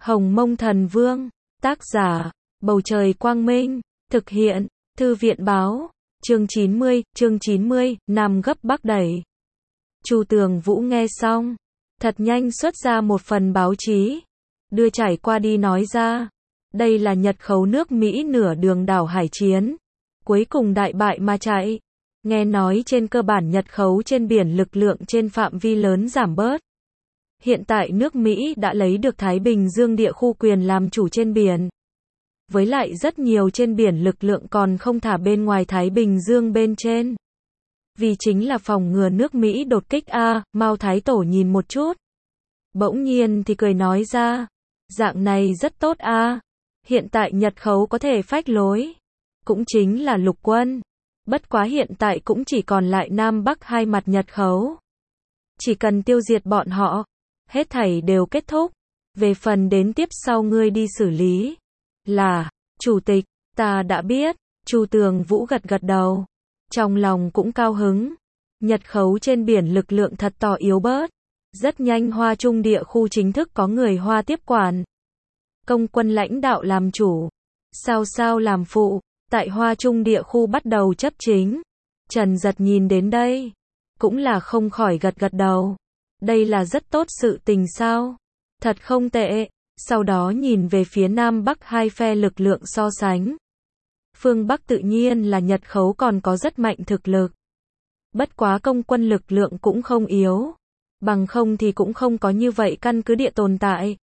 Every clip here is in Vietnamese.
Hồng Mông Thần Vương, tác giả, Bầu Trời Quang Minh, thực hiện, Thư viện Báo, chương 90, Nam gấp Bắc đẩy. Chu Tường Vũ nghe xong, thật nhanh xuất ra một phần báo chí, đưa trải qua đi nói ra, đây là Nhật khấu nước Mỹ nửa đường đảo hải chiến, cuối cùng đại bại mà chạy. Nghe nói trên cơ bản Nhật khấu trên biển lực lượng trên phạm vi lớn giảm bớt. Hiện tại nước Mỹ đã lấy được Thái Bình Dương địa khu quyền làm chủ trên biển. Với lại rất nhiều trên biển lực lượng còn không thả bên ngoài Thái Bình Dương bên trên. Vì chính là phòng ngừa nước Mỹ đột kích a. Mao Thái Tổ nhìn một chút. Bỗng nhiên thì cười nói ra, dạng này rất tốt a. Hiện tại Nhật khấu có thể phách lối. Cũng chính là lục quân. Bất quá hiện tại cũng chỉ còn lại Nam Bắc hai mặt Nhật khấu. Chỉ cần tiêu diệt bọn họ, hết thảy đều kết thúc. Về phần đến tiếp sau ngươi đi xử lý. Là, Chủ tịch, ta đã biết. Chu Tường Vũ gật gật đầu. Trong lòng cũng cao hứng. Nhật khấu trên biển lực lượng thật tỏ yếu bớt. Rất nhanh Hoa Trung địa khu chính thức có người Hoa tiếp quản. Công quân lãnh đạo làm chủ. Sao làm phụ. Tại Hoa Trung địa khu bắt đầu chấp chính. Trần Giật nhìn đến đây. Cũng là không khỏi gật gật đầu. Đây là rất tốt sự tình sao. Thật không tệ. Sau đó nhìn về phía Nam Bắc hai phe lực lượng so sánh. Phương Bắc tự nhiên là Nhật khấu còn có rất mạnh thực lực. Bất quá công quân lực lượng cũng không yếu. Bằng không thì cũng không có như vậy căn cứ địa tồn tại.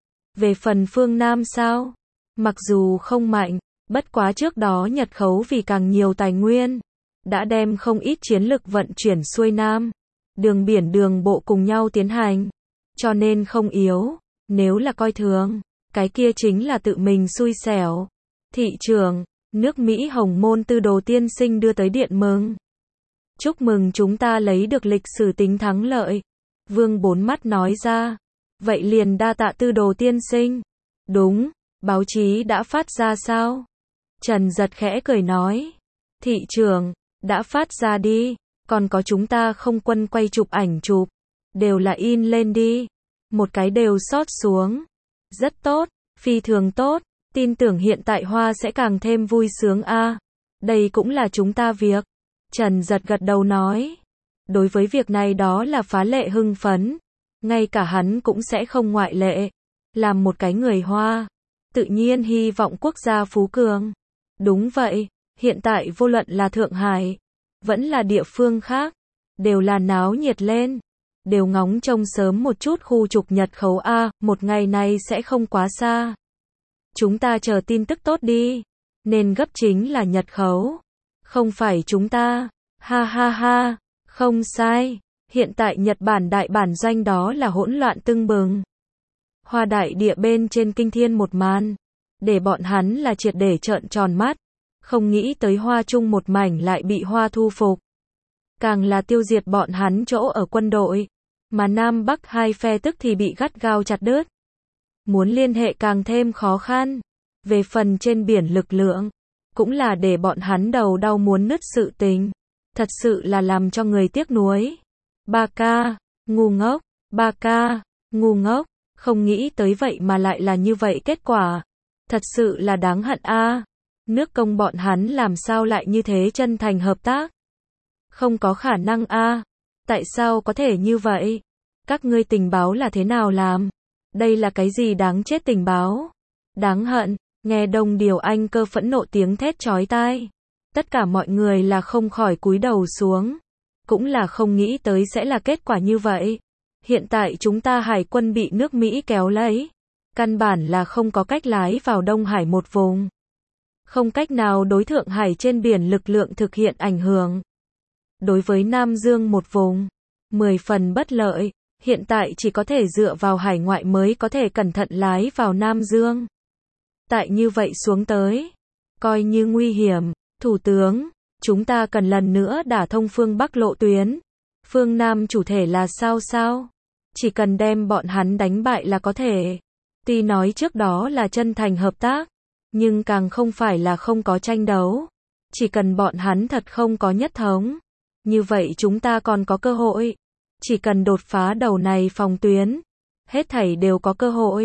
Về phần phương Nam sao? Mặc dù không mạnh, bất quá trước đó Nhật khấu vì càng nhiều tài nguyên, đã đem không ít chiến lực vận chuyển xuôi Nam. Đường biển đường bộ cùng nhau tiến hành. Cho nên không yếu. Nếu là coi thường, cái kia chính là tự mình xui xẻo. Thị trưởng, nước Mỹ Hồng Môn Tư Đồ tiên sinh đưa tới điện mừng. Chúc mừng chúng ta lấy được lịch sử tính thắng lợi. Vương Bốn Mắt nói ra. Vậy liền đa tạ Tư Đồ tiên sinh. Đúng, báo chí đã phát ra sao? Trần Giật khẽ cười nói. Thị trưởng, đã phát ra đi. Còn có chúng ta không quân quay chụp ảnh chụp. Đều là in lên đi. Một cái đều sót xuống. Rất tốt, phi thường tốt. Tin tưởng hiện tại Hoa sẽ càng thêm vui sướng a. Đây cũng là chúng ta việc. Trần Giật gật đầu nói. Đối với việc này đó là phá lệ hưng phấn. Ngay cả hắn cũng sẽ không ngoại lệ. Làm một cái người Hoa. Tự nhiên hy vọng quốc gia phú cường. Đúng vậy, hiện tại vô luận là Thượng Hải, vẫn là địa phương khác, đều là náo nhiệt lên. Đều ngóng trông sớm một chút khu trục Nhật khấu a, một ngày này sẽ không quá xa. Chúng ta chờ tin tức tốt đi. Nên gấp chính là Nhật khấu. Không phải chúng ta. Ha ha ha. Không sai. Hiện tại Nhật Bản đại bản doanh đó là hỗn loạn tưng bừng. Hoa đại địa bên trên kinh thiên một màn. Để bọn hắn là triệt để trợn tròn mắt. Không nghĩ tới Hoa Trung một mảnh lại bị Hoa thu phục. Càng là tiêu diệt bọn hắn chỗ ở quân đội. Mà Nam Bắc hai phe tức thì bị gắt gao chặt đứt. Muốn liên hệ càng thêm khó khăn. Về phần trên biển lực lượng, cũng là để bọn hắn đầu đau muốn nứt sự tình. Thật sự là làm cho người tiếc nuối. Ba ca, ngu ngốc, ba ca, ngu ngốc, không nghĩ tới vậy mà lại là như vậy kết quả. Thật sự là đáng hận a. Nước công bọn hắn làm sao lại như thế chân thành hợp tác? Không có khả năng a. Tại sao có thể như vậy? Các ngươi tình báo là thế nào làm? Đây là cái gì đáng chết tình báo? Đáng hận, nghe Đông Điều Anh Cơ phẫn nộ tiếng thét chói tai. Tất cả mọi người là không khỏi cúi đầu xuống. Cũng là không nghĩ tới sẽ là kết quả như vậy. Hiện tại chúng ta hải quân bị nước Mỹ kéo lấy. Căn bản là không có cách lái vào Đông Hải một vùng. Không cách nào đối Thượng Hải trên biển lực lượng thực hiện ảnh hưởng. Đối với Nam Dương một vùng, 10 phần bất lợi, hiện tại chỉ có thể dựa vào hải ngoại mới có thể cẩn thận lái vào Nam Dương. Tại như vậy xuống tới, coi như nguy hiểm, Thủ tướng, chúng ta cần lần nữa đả thông phương Bắc lộ tuyến. Phương Nam chủ thể là sao? Chỉ cần đem bọn hắn đánh bại là có thể. Tuy nói trước đó là chân thành hợp tác, nhưng càng không phải là không có tranh đấu. Chỉ cần bọn hắn thật không có nhất thống. Như vậy chúng ta còn có cơ hội. Chỉ cần đột phá đầu này phòng tuyến. Hết thảy đều có cơ hội.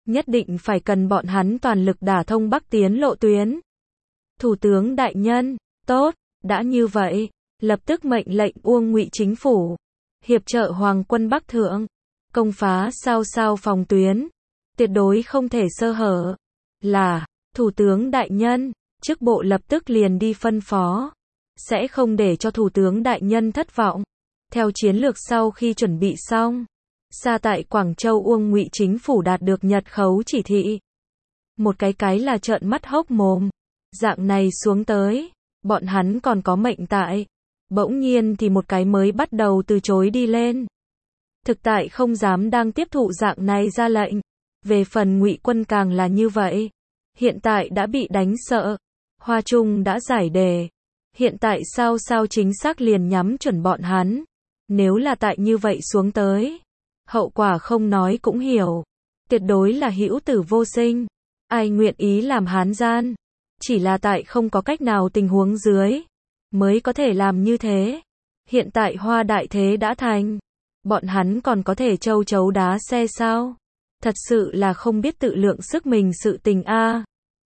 nhất định phải cần bọn hắn toàn lực đả thông Bắc tiến lộ tuyến. Thủ tướng đại nhân, tốt, đã như vậy, lập tức mệnh lệnh Uông Ngụy chính phủ, hiệp trợ Hoàng quân Bắc thượng, công phá sao sao phòng tuyến, tuyệt đối không thể sơ hở. Là, thủ tướng đại nhân, chức bộ lập tức liền đi phân phó, sẽ không để cho thủ tướng đại nhân thất vọng. Theo chiến lược sau khi chuẩn bị xong, xa tại Quảng Châu Uông Ngụy chính phủ đạt được Nhật khấu chỉ thị. Một cái là trợn mắt hốc mồm, dạng này xuống tới, bọn hắn còn có mệnh tại, bỗng nhiên thì một cái mới bắt đầu từ chối đi lên. Thực tại không dám đang tiếp thụ dạng này ra lệnh. Về phần Ngụy quân càng là như vậy, hiện tại đã bị đánh sợ. Hoa Trung đã giải đề, hiện tại sao sao chính xác liền nhắm chuẩn bọn hắn. Nếu là tại như vậy xuống tới, hậu quả không nói cũng hiểu, tuyệt đối là hữu tử vô sinh. Ai nguyện ý làm hán gian, chỉ là tại không có cách nào tình huống dưới, mới có thể làm như thế. Hiện tại Hoa đại thế đã thành, bọn hắn còn có thể châu chấu đá xe sao? Thật sự là không biết tự lượng sức mình sự tình a.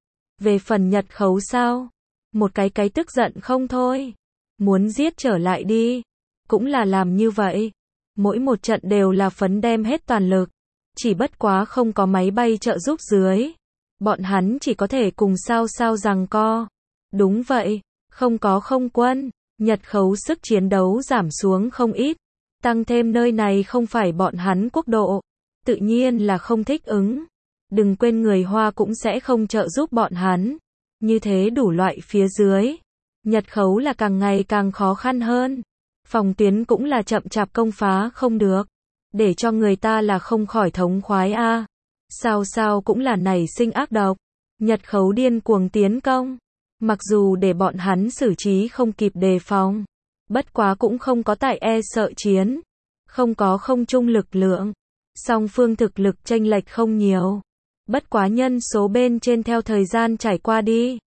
Về phần Nhật khấu sao? Một cái tức giận không thôi. Muốn giết trở lại đi. Cũng là làm như vậy. Mỗi một trận đều là phấn đem hết toàn lực. Chỉ bất quá không có máy bay trợ giúp dưới. Bọn hắn chỉ có thể cùng sao sao giằng co. Đúng vậy, không có không quân. Nhật khấu sức chiến đấu giảm xuống không ít. Tăng thêm nơi này không phải bọn hắn quốc độ. Tự nhiên là không thích ứng. Đừng quên người Hoa cũng sẽ không trợ giúp bọn hắn. Như thế đủ loại phía dưới. Nhật khấu là càng ngày càng khó khăn hơn. Phòng tuyến cũng là chậm chạp công phá không được. Để cho người ta là không khỏi thống khoái a. Sao sao cũng là nảy sinh ác độc. Nhật khấu điên cuồng tiến công. Mặc dù để bọn hắn xử trí không kịp đề phòng. Bất quá cũng không có tại e sợ chiến. Không có không chung lực lượng. Song phương thực lực chênh lệch không nhiều. Bất quá nhân số bên trên theo thời gian trải qua đi.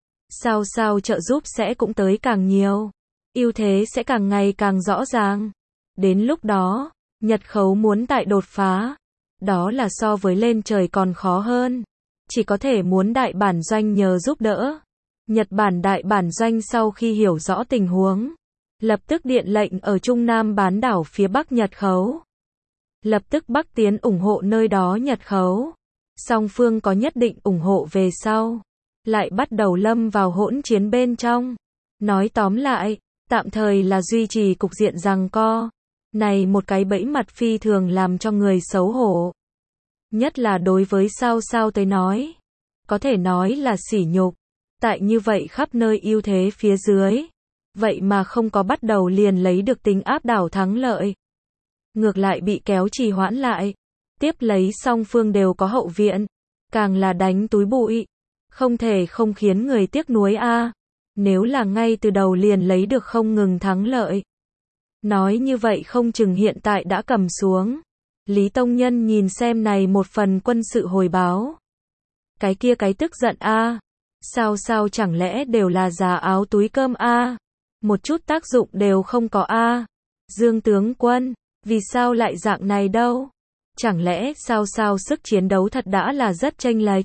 Sao sao trợ giúp sẽ cũng tới càng nhiều. Ưu thế sẽ càng ngày càng rõ ràng. Đến lúc đó, Nhật khấu muốn tại đột phá. Đó là so với lên trời còn khó hơn. Chỉ có thể muốn đại bản doanh nhờ giúp đỡ. Nhật Bản đại bản doanh sau khi hiểu rõ tình huống. Lập tức điện lệnh ở Trung Nam bán đảo phía Bắc Nhật khấu. Lập tức Bắc tiến ủng hộ nơi đó Nhật khấu. Song phương có nhất định ủng hộ về sau. Lại bắt đầu lâm vào hỗn chiến bên trong. Nói tóm lại, tạm thời là duy trì cục diện giằng co. Này một cái bẫy mặt phi thường làm cho người xấu hổ. Nhất là đối với sao sao tới nói. Có thể nói là sỉ nhục. Tại như vậy khắp nơi ưu thế phía dưới. Vậy mà không có bắt đầu liền lấy được tính áp đảo thắng lợi. Ngược lại bị kéo trì hoãn lại. Tiếp lấy song phương đều có hậu viện. Càng là đánh túi bụi. Không thể không khiến người tiếc nuối a. Nếu là ngay từ đầu liền lấy được không ngừng thắng lợi. Nói như vậy không chừng hiện tại đã cầm xuống. Lý Tông Nhân nhìn xem này một phần quân sự hồi báo. Cái kia cái tức giận a. Sao sao chẳng lẽ đều là giá áo túi cơm a. Một chút tác dụng đều không có a. Dương tướng quân, vì sao lại dạng này đâu? Chẳng lẽ sao sao sức chiến đấu thật đã là rất chênh lệch?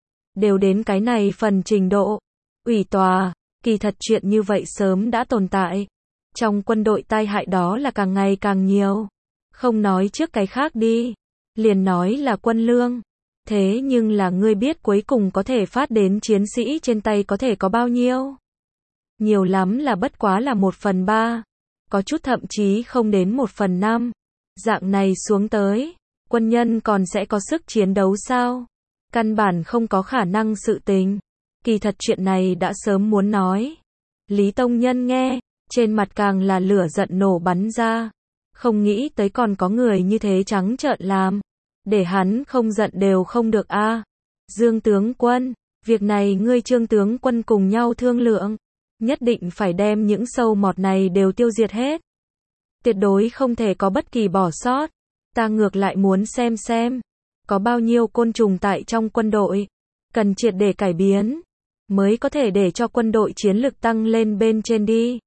Đều đến cái này phần trình độ. Ủy tòa, kỳ thật chuyện như vậy sớm đã tồn tại. Trong quân đội tai hại đó là càng ngày càng nhiều. Không nói trước cái khác đi. Liền nói là quân lương. Thế nhưng là ngươi biết cuối cùng có thể phát đến chiến sĩ trên tay có thể có bao nhiêu? Nhiều lắm là bất quá là 1/3. Có chút thậm chí không đến 1/5. Dạng này xuống tới, quân nhân còn sẽ có sức chiến đấu sao? Căn bản không có khả năng sự tình. Kỳ thật chuyện này đã sớm muốn nói. Lý Tông Nhân nghe, trên mặt càng là lửa giận nổ bắn ra. Không nghĩ tới còn có người như thế trắng trợn làm. Để hắn không giận đều không được a. Dương tướng quân, việc này ngươi Trương tướng quân cùng nhau thương lượng. Nhất định phải đem những sâu mọt này đều tiêu diệt hết. Tuyệt đối không thể có bất kỳ bỏ sót. Ta ngược lại muốn xem. Có bao nhiêu côn trùng tại trong quân đội. Cần triệt để cải biến. Mới có thể để cho quân đội chiến lực tăng lên bên trên đi.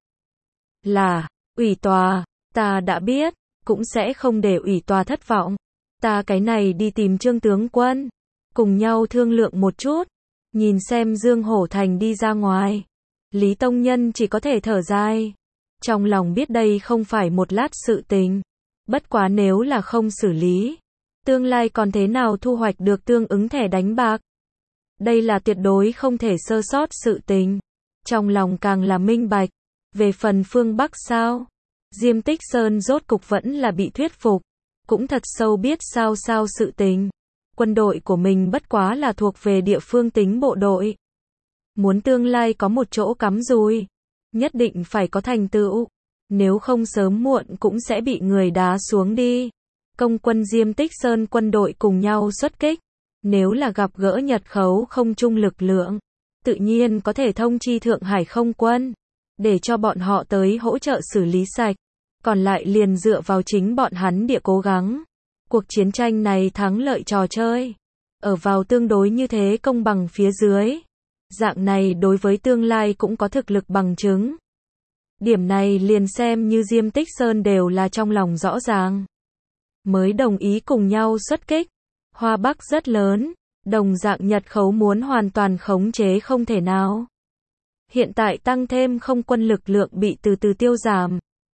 Là, ủy tòa, ta đã biết. Cũng sẽ không để ủy tòa thất vọng. Ta cái này đi tìm Trương tướng quân. cùng nhau thương lượng một chút, nhìn xem Dương Hổ Thành đi ra ngoài. Lý Tông Nhân chỉ có thể thở dài. Trong lòng biết đây không phải một lát sự tình. Bất quá nếu là không xử lý, tương lai còn thế nào thu hoạch được tương ứng thẻ đánh bạc. Đây là tuyệt đối không thể sơ sót sự tình. Trong lòng càng là minh bạch. Về phần phương Bắc sao? Diêm Tích Sơn rốt cục vẫn là bị thuyết phục. Cũng thật sâu biết sao sự tình. Quân đội của mình bất quá là thuộc về địa phương tính bộ đội. Muốn tương lai có một chỗ cắm rùi, nhất định phải có thành tựu. Nếu không sớm muộn cũng sẽ bị người đá xuống đi. Công quân Diêm Tích Sơn quân đội cùng nhau xuất kích. Nếu là gặp gỡ Nhật khấu không trung lực lượng, tự nhiên có thể thông chi Thượng Hải không quân, để cho bọn họ tới hỗ trợ xử lý sạch. Còn lại liền dựa vào chính bọn hắn địa cố gắng. Cuộc chiến tranh này thắng lợi trò chơi. Ở vào tương đối như thế công bằng phía dưới. Dạng này đối với tương lai cũng có thực lực bằng chứng. Điểm này liền xem như Diêm Tích Sơn đều là trong lòng rõ ràng. Mới đồng ý cùng nhau xuất kích. Hoa Bắc rất lớn. Đồng dạng Nhật khấu muốn hoàn toàn khống chế không thể nào. Hiện tại tăng thêm không quân lực lượng bị từ từ tiêu giảm.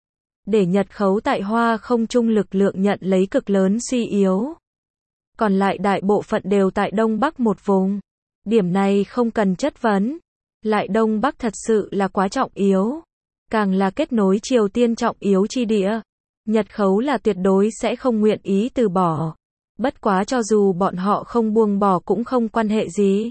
Để Nhật khấu tại Hoa không trung lực lượng nhận lấy cực lớn suy yếu. Còn lại đại bộ phận đều tại Đông Bắc một vùng. Điểm này không cần chất vấn. Lại Đông Bắc thật sự là quá trọng yếu. Càng là kết nối Triều Tiên trọng yếu chi địa. Nhật khấu là tuyệt đối sẽ không nguyện ý từ bỏ. Bất quá cho dù bọn họ không buông bỏ cũng không quan hệ gì.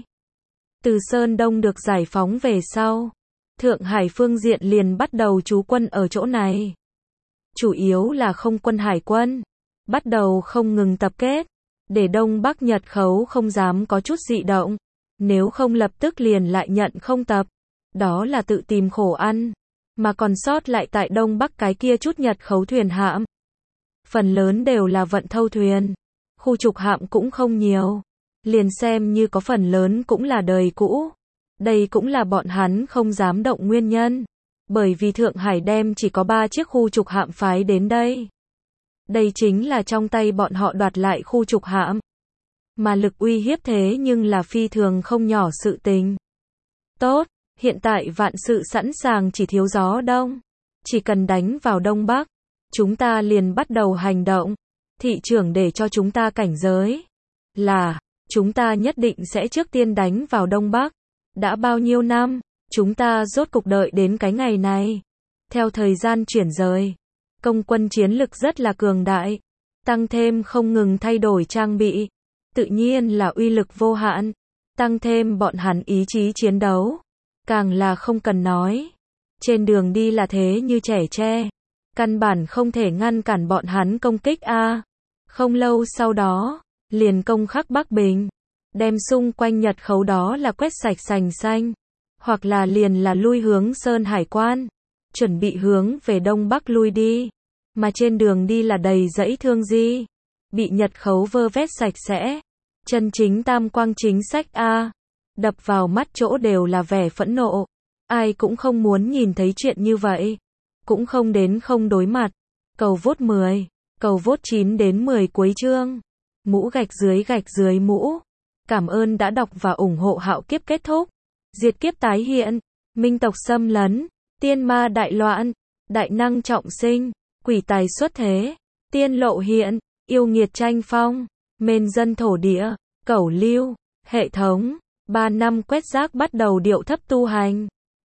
Từ Sơn Đông được giải phóng về sau, Thượng Hải phương diện liền bắt đầu trú quân ở chỗ này. Chủ yếu là không quân hải quân, bắt đầu không ngừng tập kết, để Đông Bắc Nhật khấu không dám có chút dị động, nếu không lập tức liền lại nhận không tập. Đó là tự tìm khổ ăn, mà còn sót lại tại Đông Bắc cái kia chút Nhật khấu thuyền hạm. Phần lớn đều là vận thâu thuyền, khu trục hạm cũng không nhiều, liền xem như có phần lớn cũng là đời cũ. Đây cũng là bọn hắn không dám động nguyên nhân. Bởi vì Thượng Hải đem chỉ có 3 chiếc khu trục hạm phái đến đây. Đây chính là trong tay bọn họ đoạt lại khu trục hạm. Mà lực uy hiếp thế nhưng là phi thường không nhỏ sự tình. Tốt, hiện tại vạn sự sẵn sàng chỉ thiếu gió đông. Chỉ cần đánh vào Đông Bắc, chúng ta liền bắt đầu hành động. Thị trưởng để cho chúng ta cảnh giới. Là, chúng ta nhất định sẽ trước tiên đánh vào Đông Bắc. Đã bao nhiêu năm, chúng ta rốt cục đợi đến cái ngày này. Theo thời gian chuyển rời, công quân chiến lực rất là cường đại, tăng thêm không ngừng thay đổi trang bị, tự nhiên là uy lực vô hạn, tăng thêm bọn hắn ý chí chiến đấu, càng là không cần nói. Trên đường đi là thế như trẻ tre, căn bản không thể ngăn cản bọn hắn công kích a. Không lâu sau đó, liền công khắc Bắc Bình, đem xung quanh Nhật khấu đó là quét sạch sành xanh. Hoặc là liền là lui hướng Sơn Hải quan, chuẩn bị hướng về Đông Bắc lui đi, mà trên đường đi là đầy dãy thương di, bị Nhật khấu vơ vét sạch sẽ. Chân chính tam quang chính sách a, đập vào mắt chỗ đều là vẻ phẫn nộ, ai cũng không muốn nhìn thấy chuyện như vậy, cũng không đến không đối mặt. Cầu vote 10, cầu vote 9 đến 10 cuối chương. Mũ gạch dưới mũ. Cảm ơn đã đọc và ủng hộ Hạo Kiếp kết thúc. Diệt kiếp tái hiện, minh tộc xâm lấn, tiên ma đại loạn, đại năng trọng sinh, quỷ tài xuất thế, tiên lộ hiện, yêu nghiệt tranh phong, mên dân thổ địa, cẩu lưu, hệ thống, 3 năm quét rác bắt đầu điệu thấp tu hành.